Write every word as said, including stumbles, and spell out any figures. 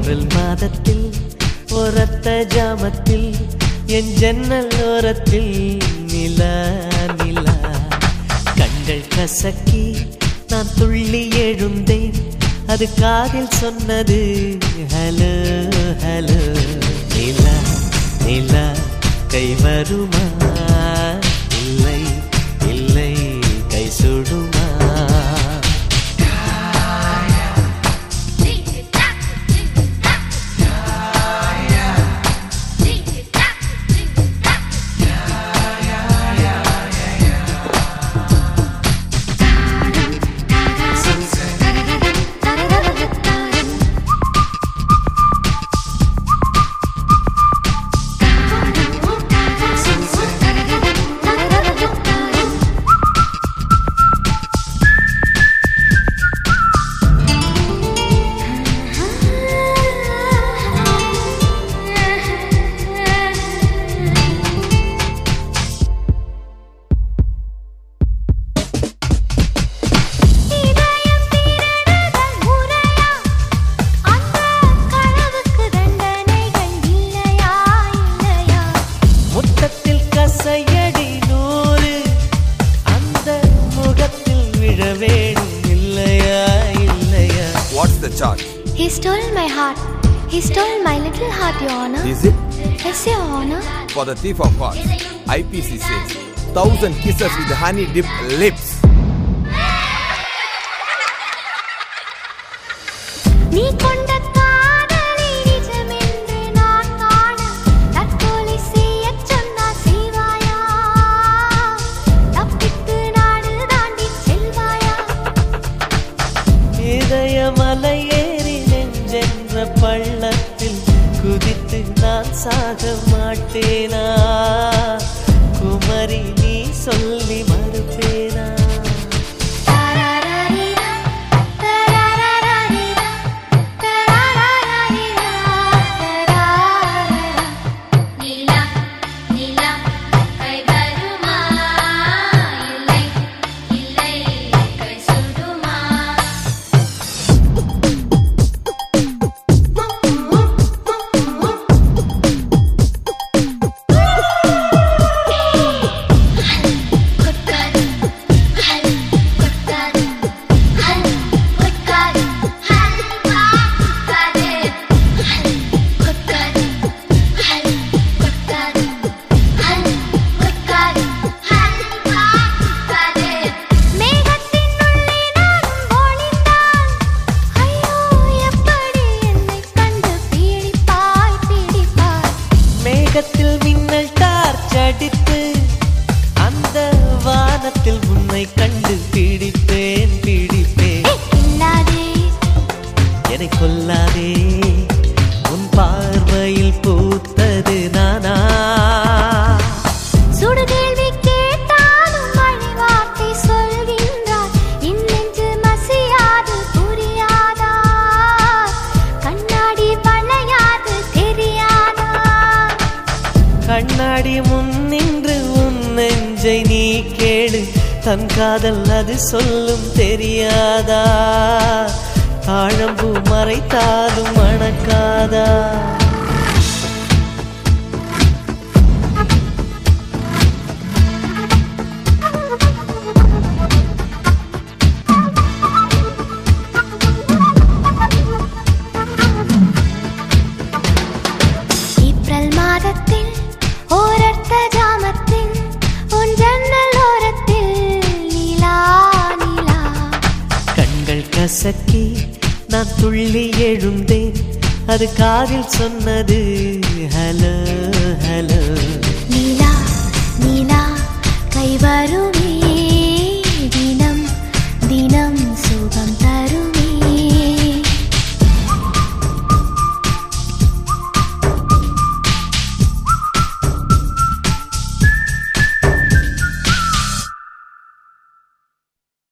April மாதத்தில் ஒரத்த ஜாமத்தில் என் ஜன்னல் ஓரத்தில் நிலா நிலா கண்கள் கசக்கி நான் துள்ளி எழுந்தேன் அது காதில் சொன்னது ஹலோ ஹலோ நிலா நிலா கை வருமா இல்லை இல்லை கை சுடுமா What's the charge? He stole my heart. He stole my little heart, Your Honor. Is it? Yes, Your Honor. For the thief of hearts, I P C says, thousand kisses with honey-dipped lips. நீ கொண்ட காதலை நிஜமென்று நான் காண தற்கொலை செய்யச் சொன்னால் செய்வாயா? தப்பித்து நாடு தாண்டி செல்வாயா? இதயமலை ஏறி நெஞ்சென்ற பள்ளத்தில் குதித்து நான் சாக மாட்டேனா? குமரி நீ சொல்லி மறுப்பேனா? மின்னல் டார்ச் அடித்து அந்த வானத்தில் உன்னை கண்டு பிடிப்பேன் பிடிப்பேன் என்னை கொல்லாதே உன் பார்வையில் பூத்தது நானா? சுடு கேள்வி கேட்டாலும் மழை வார்த்தை சொல்கின்றார் என் நெஞ்சு மசியாது புரியாதா? கண்ணாடி வளையாது தெரியாதா? கண்ணாடி முன் நின்று உன் நெஞ்சை நீ கேடு தன் காதல் அது சொல்லும் தெரியாதா? தாழம்பூ மறைத்தாலும் மணக்காதா? ஏப்ரல் மாதத்தில் ஓரத்த ஜாமத்தில் உன் ஜன்னல் ஓரத்தில் நீலா நீலா கண்கள் கசக்கி நான் துள்ளி எழுந்தேன் அது காதில் சொன்னது ஹலோ